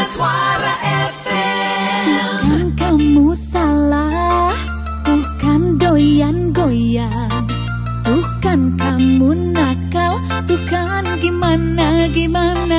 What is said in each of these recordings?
Suara FM. Tuh kan kamu salah, tuh kan goyang-goyang, tuh kan kamu nakal, tuh kan gimana-gimana.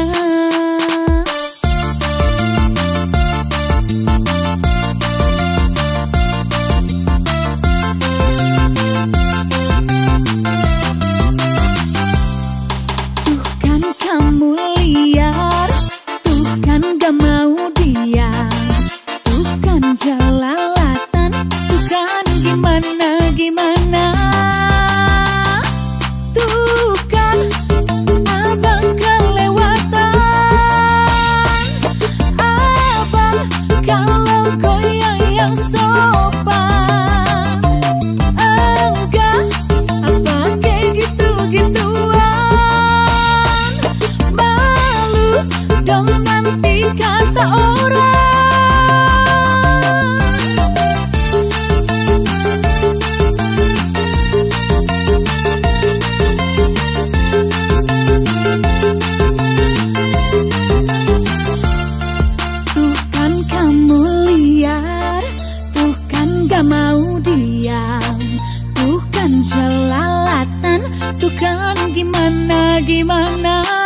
Tuh kan kamu liar, tuh kan gak mau diam, tuh kan jelalatan, tuh kan gimana-gimana. Tuh kan abang kelewatan, abang kalau goyang yang sopan. Enggak, apa kayak gitu-gituan. Malu dong nanti kata orang. Tuh kan kamu liar, tuh kan gak mau diam, tuh kan jelalatan, tuh kan gimana-gimana.